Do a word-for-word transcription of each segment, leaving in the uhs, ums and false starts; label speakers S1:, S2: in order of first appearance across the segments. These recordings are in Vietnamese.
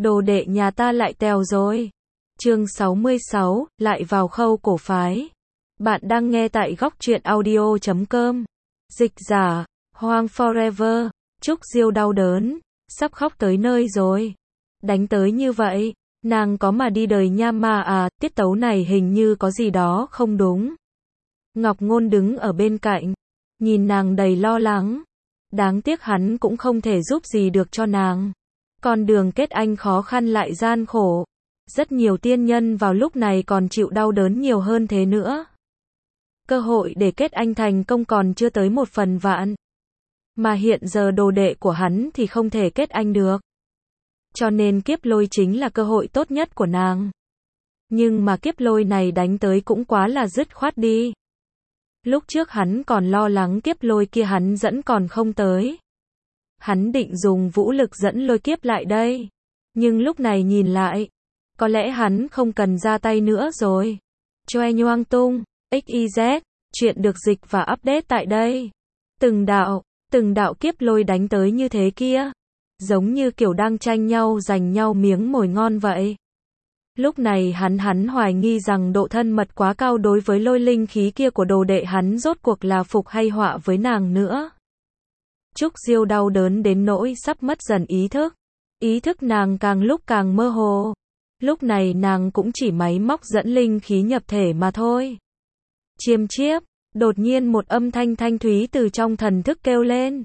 S1: Đồ đệ nhà ta lại tèo rồi. Chương sáu mươi sáu, lại vào khâu cổ phái. Bạn đang nghe tại góc truyện audio chấm com. Dịch giả, Hoang Forever. Trúc Diêu đau đớn, sắp khóc tới nơi rồi. Đánh tới như vậy, nàng có mà đi đời nha mà à, tiết tấu này hình như có gì đó không đúng. Ngọc Ngôn đứng ở bên cạnh, nhìn nàng đầy lo lắng. Đáng tiếc hắn cũng không thể giúp gì được cho nàng. Con đường kết anh khó khăn lại gian khổ. Rất nhiều tiên nhân vào lúc này còn chịu đau đớn nhiều hơn thế nữa. Cơ hội để kết anh thành công còn chưa tới một phần vạn. Mà hiện giờ đồ đệ của hắn thì không thể kết anh được. Cho nên kiếp lôi chính là cơ hội tốt nhất của nàng. Nhưng mà kiếp lôi này đánh tới cũng quá là dứt khoát đi. Lúc trước hắn còn lo lắng kiếp lôi kia hắn dẫn còn không tới. Hắn định dùng vũ lực dẫn lôi kiếp lại đây. Nhưng lúc này nhìn lại, có lẽ hắn không cần ra tay nữa rồi. Choe nhoang tung, ích i dét, chuyện được dịch và update tại đây. Từng đạo, từng đạo kiếp lôi đánh tới như thế kia. Giống như kiểu đang tranh nhau giành nhau miếng mồi ngon vậy. Lúc này hắn hắn hoài nghi rằng độ thân mật quá cao đối với lôi linh khí kia của đồ đệ hắn rốt cuộc là phục hay họa với nàng nữa. Trúc Diêu đau đớn đến nỗi sắp mất dần ý thức. Ý thức nàng càng lúc càng mơ hồ. Lúc này nàng cũng chỉ máy móc dẫn linh khí nhập thể mà thôi. Chiêm chiếp, đột nhiên một âm thanh thanh thúy từ trong thần thức kêu lên.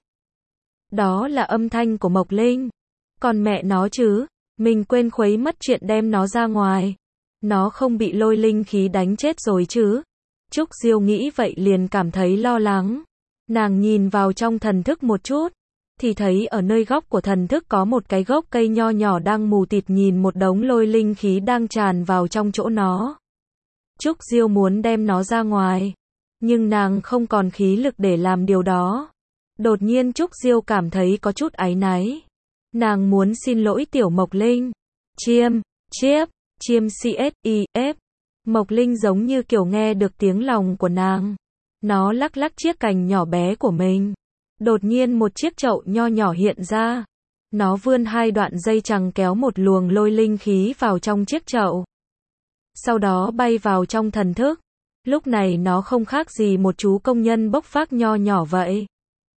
S1: Đó là âm thanh của Mộc Linh. Còn mẹ nó chứ, mình quên khuấy mất chuyện đem nó ra ngoài. Nó không bị lôi linh khí đánh chết rồi chứ. Trúc Diêu nghĩ vậy liền cảm thấy lo lắng. Nàng nhìn vào trong thần thức một chút, thì thấy ở nơi góc của thần thức có một cái gốc cây nho nhỏ đang mù tịt nhìn một đống lôi linh khí đang tràn vào trong chỗ nó. Trúc Diêu muốn đem nó ra ngoài, nhưng nàng không còn khí lực để làm điều đó. Đột nhiên Trúc Diêu cảm thấy có chút áy náy. Nàng muốn xin lỗi tiểu Mộc Linh. Chiêm, chiếp, chiêm csi-ép. Mộc Linh giống như kiểu nghe được tiếng lòng của nàng. Nó lắc lắc chiếc cành nhỏ bé của mình. Đột nhiên một chiếc chậu nho nhỏ hiện ra. Nó vươn hai đoạn dây chằng kéo một luồng lôi linh khí vào trong chiếc chậu. Sau đó bay vào trong thần thức. Lúc này nó không khác gì một chú công nhân bốc vác nho nhỏ vậy.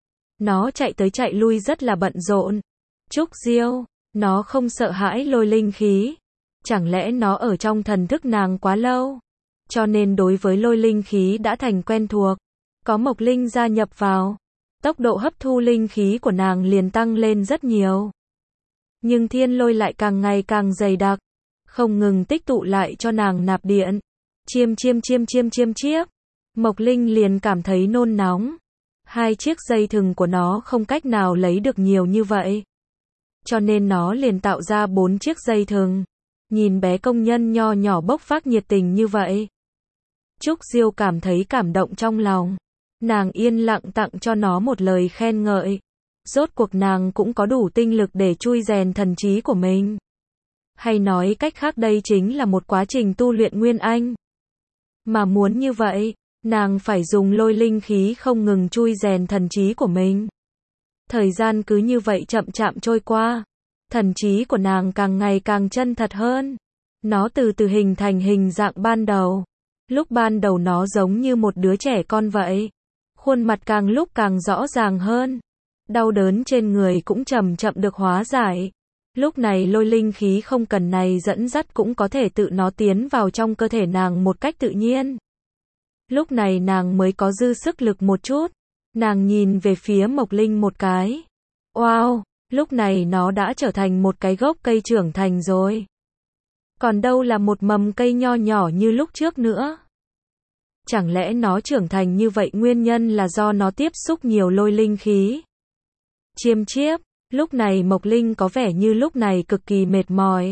S1: Nó chạy tới chạy lui rất là bận rộn. Trúc Diêu, nó không sợ hãi lôi linh khí. Chẳng lẽ nó ở trong thần thức nàng quá lâu? Cho nên đối với lôi linh khí đã thành quen thuộc. Có Mộc Linh gia nhập vào. Tốc độ hấp thu linh khí của nàng liền tăng lên rất nhiều. Nhưng thiên lôi lại càng ngày càng dày đặc. Không ngừng tích tụ lại cho nàng nạp điện. Chiêm chiêm chiêm chiêm chiêm chiếp. Mộc Linh liền cảm thấy nôn nóng. Hai chiếc dây thừng của nó không cách nào lấy được nhiều như vậy. Cho nên nó liền tạo ra bốn chiếc dây thừng. Nhìn bé công nhân nho nhỏ bốc vác nhiệt tình như vậy. Trúc Diêu cảm thấy cảm động trong lòng. Nàng yên lặng tặng cho nó một lời khen ngợi. Rốt cuộc nàng cũng có đủ tinh lực để chui rèn thần trí của mình. Hay nói cách khác đây chính là một quá trình tu luyện nguyên anh. Mà muốn như vậy, nàng phải dùng lôi linh khí không ngừng chui rèn thần trí của mình. Thời gian cứ như vậy chậm chậm trôi qua. Thần trí của nàng càng ngày càng chân thật hơn. Nó từ từ hình thành hình dạng ban đầu. Lúc ban đầu nó giống như một đứa trẻ con vậy. Khuôn mặt càng lúc càng rõ ràng hơn. Đau đớn trên người cũng chậm chậm được hóa giải. Lúc này lôi linh khí không cần này dẫn dắt cũng có thể tự nó tiến vào trong cơ thể nàng một cách tự nhiên. Lúc này nàng mới có dư sức lực một chút. Nàng nhìn về phía Mộc Linh một cái. Wow, lúc này nó đã trở thành một cái gốc cây trưởng thành rồi. Còn đâu là một mầm cây nho nhỏ như lúc trước nữa. Chẳng lẽ nó trưởng thành như vậy nguyên nhân là do nó tiếp xúc nhiều lôi linh khí? Chiêm chiếp, lúc này Mộc Linh có vẻ như lúc này cực kỳ mệt mỏi.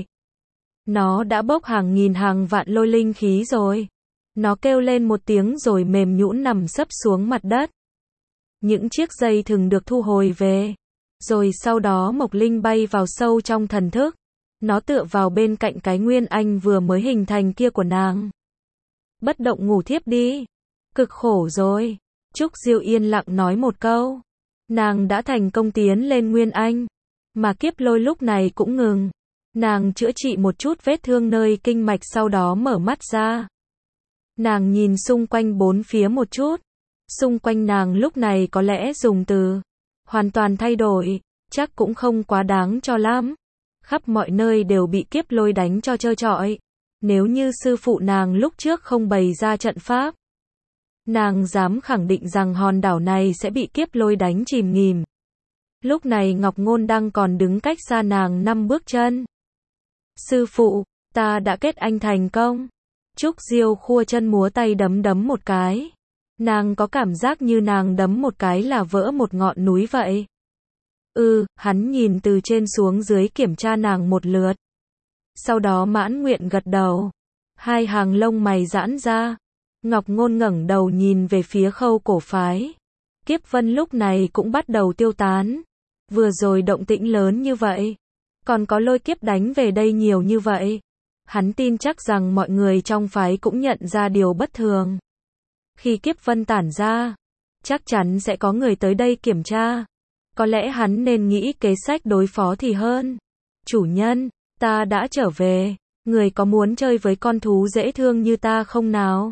S1: Nó đã bốc hàng nghìn hàng vạn lôi linh khí rồi. Nó kêu lên một tiếng rồi mềm nhũn nằm sấp xuống mặt đất. Những chiếc dây thừng được thu hồi về. Rồi sau đó Mộc Linh bay vào sâu trong thần thức. Nó tựa vào bên cạnh cái nguyên anh vừa mới hình thành kia của nàng. Bất động ngủ thiếp đi. Cực khổ rồi. Trúc Diêu yên lặng nói một câu. Nàng đã thành công tiến lên nguyên anh. Mà kiếp lôi lúc này cũng ngừng. Nàng chữa trị một chút vết thương nơi kinh mạch sau đó mở mắt ra. Nàng nhìn xung quanh bốn phía một chút. Xung quanh nàng lúc này có lẽ dùng từ hoàn toàn thay đổi, chắc cũng không quá đáng cho lắm. Khắp mọi nơi đều bị kiếp lôi đánh cho trơ trọi. Nếu như sư phụ nàng lúc trước không bày ra trận pháp, nàng dám khẳng định rằng hòn đảo này sẽ bị kiếp lôi đánh chìm nghỉm. Lúc này Ngọc Ngôn đang còn đứng cách xa nàng năm bước chân. Sư phụ, ta đã kết anh thành công. Trúc Diêu khua chân múa tay đấm đấm một cái. Nàng có cảm giác như nàng đấm một cái là vỡ một ngọn núi vậy. Ừ, hắn nhìn từ trên xuống dưới kiểm tra nàng một lượt. Sau đó mãn nguyện gật đầu. Hai hàng lông mày giãn ra. Ngọc Ngôn ngẩng đầu nhìn về phía Khâu cổ phái. Kiếp vân lúc này cũng bắt đầu tiêu tán. Vừa rồi động tĩnh lớn như vậy, còn có lôi kiếp đánh về đây nhiều như vậy. Hắn tin chắc rằng mọi người trong phái cũng nhận ra điều bất thường. Khi kiếp vân tản ra, chắc chắn sẽ có người tới đây kiểm tra. Có lẽ hắn nên nghĩ kế sách đối phó thì hơn. Chủ nhân, ta đã trở về. Người có muốn chơi với con thú dễ thương như ta không nào?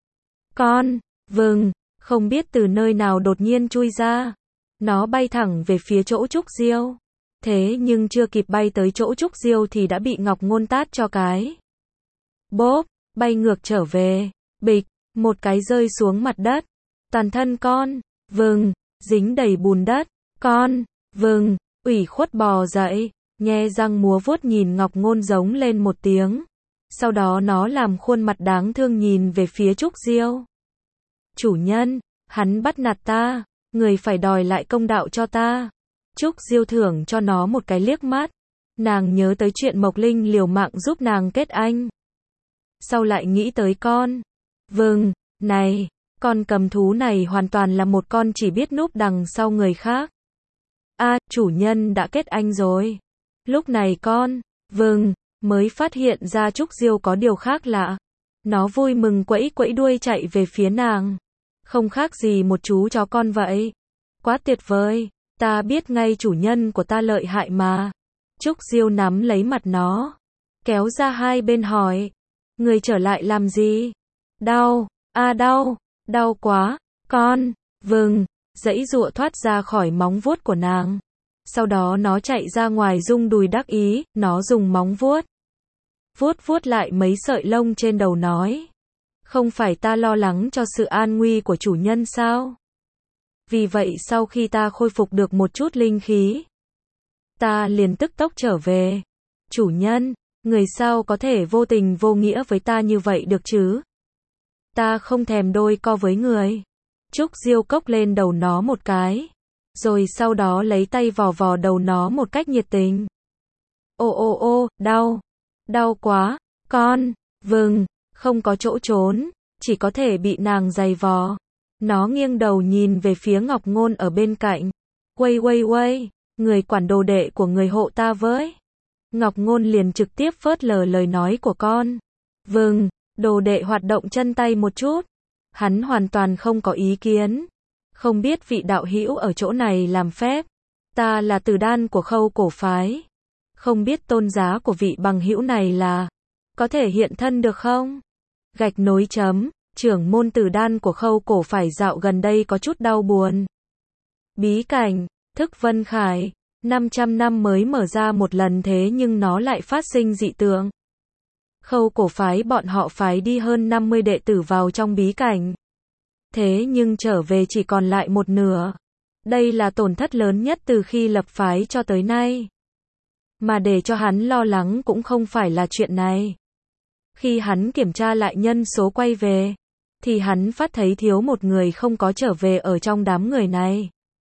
S1: Con, vâng, không biết từ nơi nào đột nhiên chui ra. Nó bay thẳng về phía chỗ Trúc Diêu. Thế nhưng chưa kịp bay tới chỗ Trúc Diêu thì đã bị Ngọc Ngôn tát cho cái. Bốp, bay ngược trở về. Bịch, một cái rơi xuống mặt đất. Toàn thân con, vâng, dính đầy bùn đất. Con, vâng, ủy khuất bò dậy, nhe răng múa vuốt nhìn Ngọc Ngôn giống lên một tiếng. Sau đó nó làm khuôn mặt đáng thương nhìn về phía Trúc Diêu. Chủ nhân, hắn bắt nạt ta, người phải đòi lại công đạo cho ta. Trúc Diêu thưởng cho nó một cái liếc mắt. Nàng nhớ tới chuyện Mộc Linh liều mạng giúp nàng kết anh. Sau lại nghĩ tới con. Vâng, này, con cầm thú này hoàn toàn là một con chỉ biết núp đằng sau người khác. A, à, chủ nhân đã kết anh rồi. Lúc này con, vâng, mới phát hiện ra Trúc Diêu có điều khác lạ. Nó vui mừng quẫy quẫy đuôi chạy về phía nàng. Không khác gì một chú chó con vậy. Quá tuyệt vời, ta biết ngay chủ nhân của ta lợi hại mà. Trúc Diêu nắm lấy mặt nó, kéo ra hai bên hỏi. Người trở lại làm gì? Đau, a à, đau, đau quá, con, vâng, giãy giụa thoát ra khỏi móng vuốt của nàng. Sau đó nó chạy ra ngoài rung đùi đắc ý, nó dùng móng vuốt. Vuốt vuốt lại mấy sợi lông trên đầu nói. Không phải ta lo lắng cho sự an nguy của chủ nhân sao? Vì vậy sau khi ta khôi phục được một chút linh khí, ta liền tức tốc trở về. Chủ nhân, người sao có thể vô tình vô nghĩa với ta như vậy được chứ? Ta không thèm đôi co với người. Trúc Diêu cốc lên đầu nó một cái, rồi sau đó lấy tay vò vò đầu nó một cách nhiệt tình. Ô ô ô, đau, đau quá, con, vâng, không có chỗ trốn, chỉ có thể bị nàng giày vò. Nó nghiêng đầu nhìn về phía Ngọc Ngôn ở bên cạnh. Quay quay quay, người quản đồ đệ của người hộ ta với. Ngọc Ngôn liền trực tiếp phớt lờ lời nói của con. Vâng, đồ đệ hoạt động chân tay một chút. Hắn hoàn toàn không có ý kiến. Không biết vị đạo hữu ở chỗ này làm phép. Ta là Tử Đan của Khâu cổ phái. Không biết tôn giá của vị bằng hữu này là. Có thể hiện thân được không? Gạch nối chấm. Trưởng môn Tử Đan của Khâu cổ phái dạo gần đây có chút đau buồn. Bí cảnh, Thức Vân Khải, năm trăm năm mới mở ra một lần thế nhưng nó lại phát sinh dị tượng. Khâu cổ phái bọn họ phái đi hơn năm mươi đệ tử vào trong bí cảnh. Thế nhưng trở về chỉ còn lại một nửa. Đây là tổn thất lớn nhất từ khi lập phái cho tới nay. Mà để cho hắn lo lắng cũng không phải là chuyện này. Khi hắn kiểm tra lại nhân số quay về, thì hắn phát thấy thiếu một người không có trở về ở trong đám người này.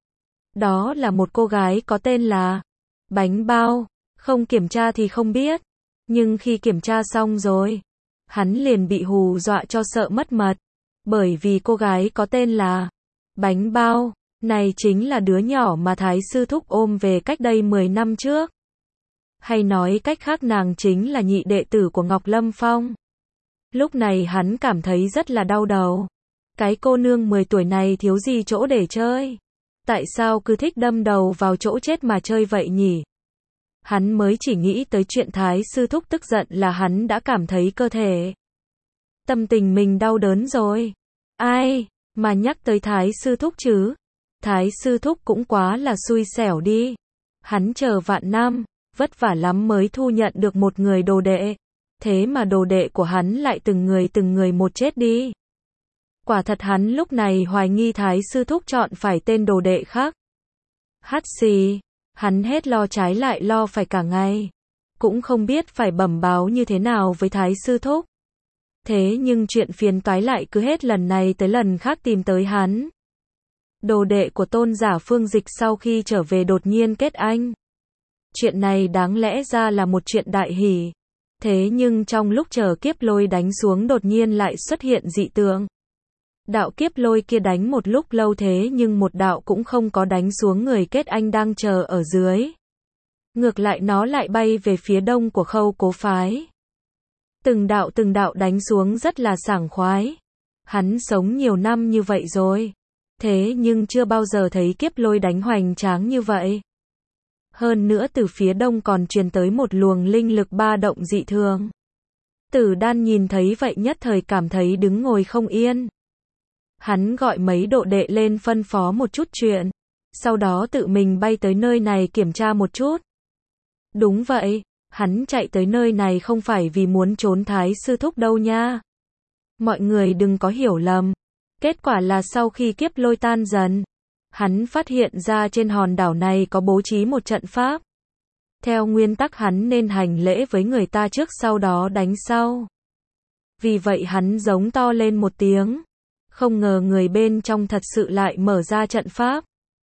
S1: Đó là một cô gái có tên là Bánh Bao. Không kiểm tra thì không biết. Nhưng khi kiểm tra xong rồi, hắn liền bị hù dọa cho sợ mất mật. Bởi vì cô gái có tên là Bánh Bao, này chính là đứa nhỏ mà Thái Sư Thúc ôm về cách đây mười năm trước. Hay nói cách khác nàng chính là nhị đệ tử của Ngọc Lâm Phong. Lúc này hắn cảm thấy rất là đau đầu. Cái cô nương mười tuổi này thiếu gì chỗ để chơi? Tại sao cứ thích đâm đầu vào chỗ chết mà chơi vậy nhỉ? Hắn mới chỉ nghĩ tới chuyện Thái sư thúc tức giận là hắn đã cảm thấy cơ thể. Tâm tình mình đau đớn rồi. Ai, mà nhắc tới Thái sư thúc chứ? Thái sư thúc cũng quá là xui xẻo đi. Hắn chờ vạn năm, vất vả lắm mới thu nhận được một người đồ đệ. Thế mà đồ đệ của hắn lại từng người từng người một chết đi. Quả thật hắn lúc này hoài nghi Thái sư thúc chọn phải tên đồ đệ khác. Hắt xì, hắn hết lo trái lại lo phải cả ngày. Cũng không biết phải bẩm báo như thế nào với Thái sư thúc. Thế nhưng chuyện phiền toái lại cứ hết lần này tới lần khác tìm tới hắn. Đồ đệ của Tôn giả Phương Dịch sau khi trở về đột nhiên kết anh. Chuyện này đáng lẽ ra là một chuyện đại hỷ. Thế nhưng trong lúc chờ kiếp lôi đánh xuống đột nhiên lại xuất hiện dị tượng. Đạo kiếp lôi kia đánh một lúc lâu thế nhưng một đạo cũng không có đánh xuống người kết anh đang chờ ở dưới. Ngược lại nó lại bay về phía đông của Khâu Cố phái. Từng đạo từng đạo đánh xuống rất là sảng khoái. Hắn sống nhiều năm như vậy rồi. Thế nhưng chưa bao giờ thấy kiếp lôi đánh hoành tráng như vậy. Hơn nữa từ phía đông còn truyền tới một luồng linh lực ba động dị thường. Tử Đan nhìn thấy vậy nhất thời cảm thấy đứng ngồi không yên. Hắn gọi mấy độ đệ lên phân phó một chút chuyện. Sau đó tự mình bay tới nơi này kiểm tra một chút. Đúng vậy, hắn chạy tới nơi này không phải vì muốn trốn Thái sư thúc đâu nha. Mọi người đừng có hiểu lầm. Kết quả là sau khi kiếp lôi tan dần, hắn phát hiện ra trên hòn đảo này có bố trí một trận pháp. Theo nguyên tắc hắn nên hành lễ với người ta trước sau đó đánh sau. Vì vậy hắn giống to lên một tiếng. Không ngờ người bên trong thật sự lại mở ra trận pháp.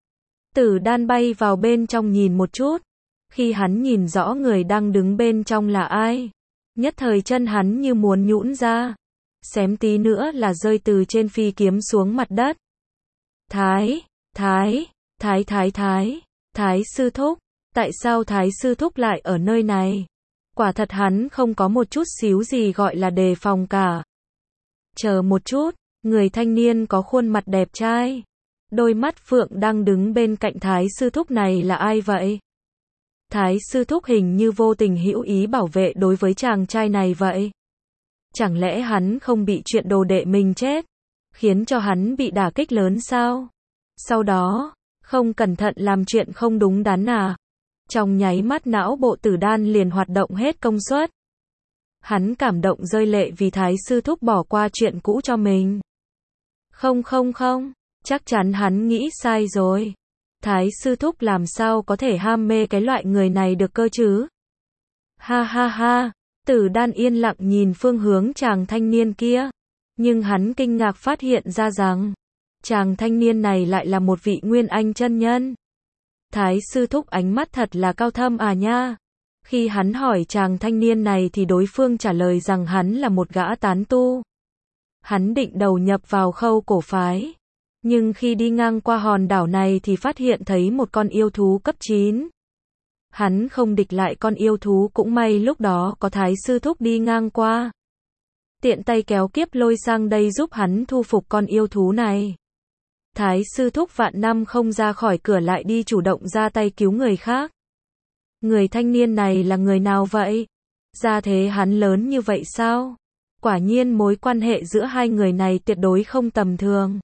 S1: Tử Đan bay vào bên trong nhìn một chút. Khi hắn nhìn rõ người đang đứng bên trong là ai, nhất thời chân hắn như muốn nhũn ra. Xém tí nữa là rơi từ trên phi kiếm xuống mặt đất. Thái, Thái, Thái Thái Thái, Thái sư thúc, tại sao Thái sư thúc lại ở nơi này? Quả thật hắn không có một chút xíu gì gọi là đề phòng cả. Chờ một chút, người thanh niên có khuôn mặt đẹp trai, đôi mắt phượng đang đứng bên cạnh Thái sư thúc này là ai vậy? Thái sư thúc hình như vô tình hữu ý bảo vệ đối với chàng trai này vậy. Chẳng lẽ hắn không bị chuyện đồ đệ mình chết, khiến cho hắn bị đả kích lớn sao? Sau đó, không cẩn thận làm chuyện không đúng đắn à? Trong nháy mắt não bộ Tử Đan liền hoạt động hết công suất. Hắn cảm động rơi lệ vì Thái sư thúc bỏ qua chuyện cũ cho mình. Không không không, chắc chắn hắn nghĩ sai rồi. Thái sư thúc làm sao có thể ham mê cái loại người này được cơ chứ? Ha ha ha, Tử Đan yên lặng nhìn phương hướng chàng thanh niên kia. Nhưng hắn kinh ngạc phát hiện ra rằng, chàng thanh niên này lại là một vị Nguyên Anh chân nhân. Thái sư thúc ánh mắt thật là cao thâm à nha. Khi hắn hỏi chàng thanh niên này thì đối phương trả lời rằng hắn là một gã tán tu. Hắn định đầu nhập vào Khâu Cổ phái. Nhưng khi đi ngang qua hòn đảo này thì phát hiện thấy một con yêu thú cấp chín. Hắn không địch lại con yêu thú, cũng may lúc đó có Thái sư thúc đi ngang qua. Tiện tay kéo kiếp lôi sang đây giúp hắn thu phục con yêu thú này. Thái sư thúc vạn năm không ra khỏi cửa lại đi chủ động ra tay cứu người khác. Người thanh niên này là người nào vậy? Gia thế hắn lớn như vậy sao? Quả nhiên mối quan hệ giữa hai người này tuyệt đối không tầm thường.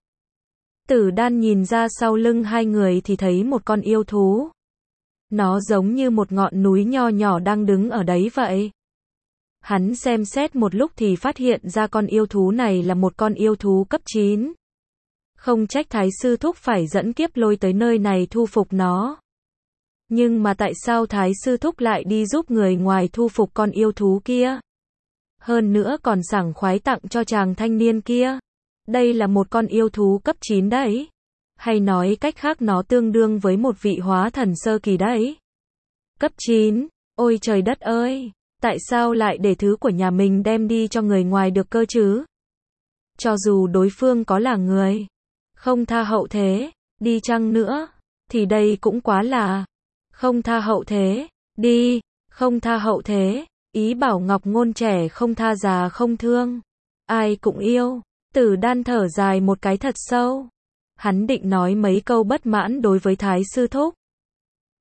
S1: Tử Đan nhìn ra sau lưng hai người thì thấy một con yêu thú. Nó giống như một ngọn núi nho nhỏ đang đứng ở đấy vậy. Hắn xem xét một lúc thì phát hiện ra con yêu thú này là một con yêu thú cấp chín. Không trách Thái sư thúc phải dẫn kiếp lôi tới nơi này thu phục nó. Nhưng mà tại sao Thái sư thúc lại đi giúp người ngoài thu phục con yêu thú kia? Hơn nữa còn sảng khoái tặng cho chàng thanh niên kia. Đây là một con yêu thú cấp chín đấy. Hay nói cách khác nó tương đương với một vị hóa thần sơ kỳ đấy. Cấp chín, ôi trời đất ơi, tại sao lại để thứ của nhà mình đem đi cho người ngoài được cơ chứ? Cho dù đối phương có là người không tha hậu thế, đi chăng nữa, thì đây cũng quá là không tha hậu thế, đi, không tha hậu thế, ý bảo ngọc ngôn trẻ không tha già không thương, ai cũng yêu. Tử Đan thở dài một cái thật sâu. Hắn định nói mấy câu bất mãn đối với Thái sư thúc.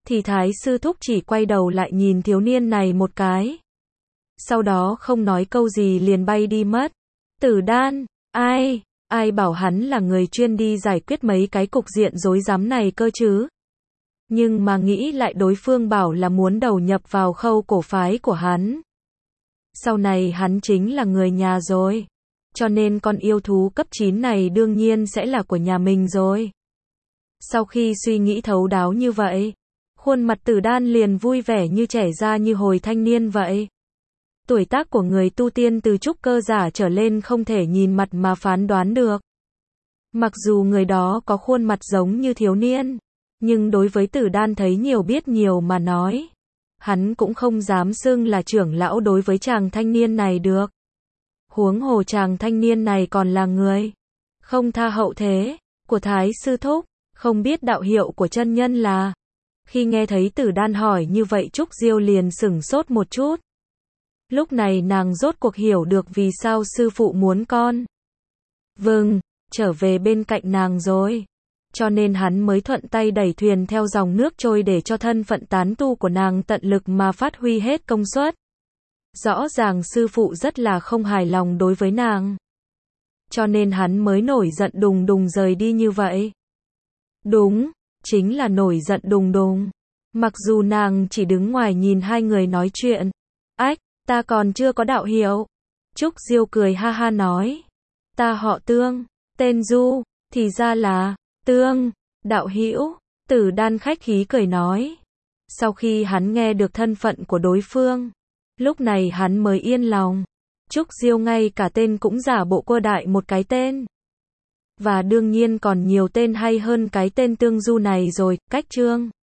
S1: thì Thái sư thúc chỉ quay đầu lại nhìn thiếu niên này một cái. Sau đó không nói câu gì liền bay đi mất. Tử Đan, ai, ai bảo hắn là người chuyên đi giải quyết mấy cái cục diện rối rắm này cơ chứ. Nhưng mà nghĩ lại đối phương bảo là muốn đầu nhập vào khâu cổ phái của hắn. Sau này hắn chính là người nhà rồi. Cho nên con yêu thú cấp chín này đương nhiên sẽ là của nhà mình rồi. Sau khi suy nghĩ thấu đáo như vậy, khuôn mặt Tử Đan liền vui vẻ như trẻ ra như hồi thanh niên vậy. Tuổi tác của người tu tiên từ trúc cơ giả trở lên không thể nhìn mặt mà phán đoán được. Mặc dù người đó có khuôn mặt giống như thiếu niên, nhưng đối với Tử Đan thấy nhiều biết nhiều mà nói. Hắn cũng không dám xưng là trưởng lão đối với chàng thanh niên này được. Huống hồ chàng thanh niên này còn là người không tha hậu thế của Thái sư thúc, không biết đạo hiệu của chân nhân là. Khi nghe thấy Tử Đan hỏi như vậy Trúc Diêu liền sửng sốt một chút. Lúc này nàng rốt cuộc hiểu được vì sao sư phụ muốn con vâng, trở về bên cạnh nàng rồi. Cho nên hắn mới thuận tay đẩy thuyền theo dòng nước trôi để cho thân phận tán tu của nàng tận lực mà phát huy hết công suất. Rõ ràng sư phụ rất là không hài lòng đối với nàng. Cho nên hắn mới nổi giận đùng đùng rời đi như vậy. Đúng, chính là nổi giận đùng đùng. Mặc dù nàng chỉ đứng ngoài nhìn hai người nói chuyện. Ách, ta còn chưa có đạo hiệu. Trúc Diêu cười ha ha nói. Ta họ Tương, tên Du, thì ra là Tương, đạo hữu. Tử Đan khách khí cười nói. Sau khi hắn nghe được thân phận của đối phương, lúc này hắn mới yên lòng. Trúc Diêu ngay cả tên cũng giả bộ quơ đại một cái tên. Và đương nhiên còn nhiều tên hay hơn cái tên Tương Du này rồi, cách chương.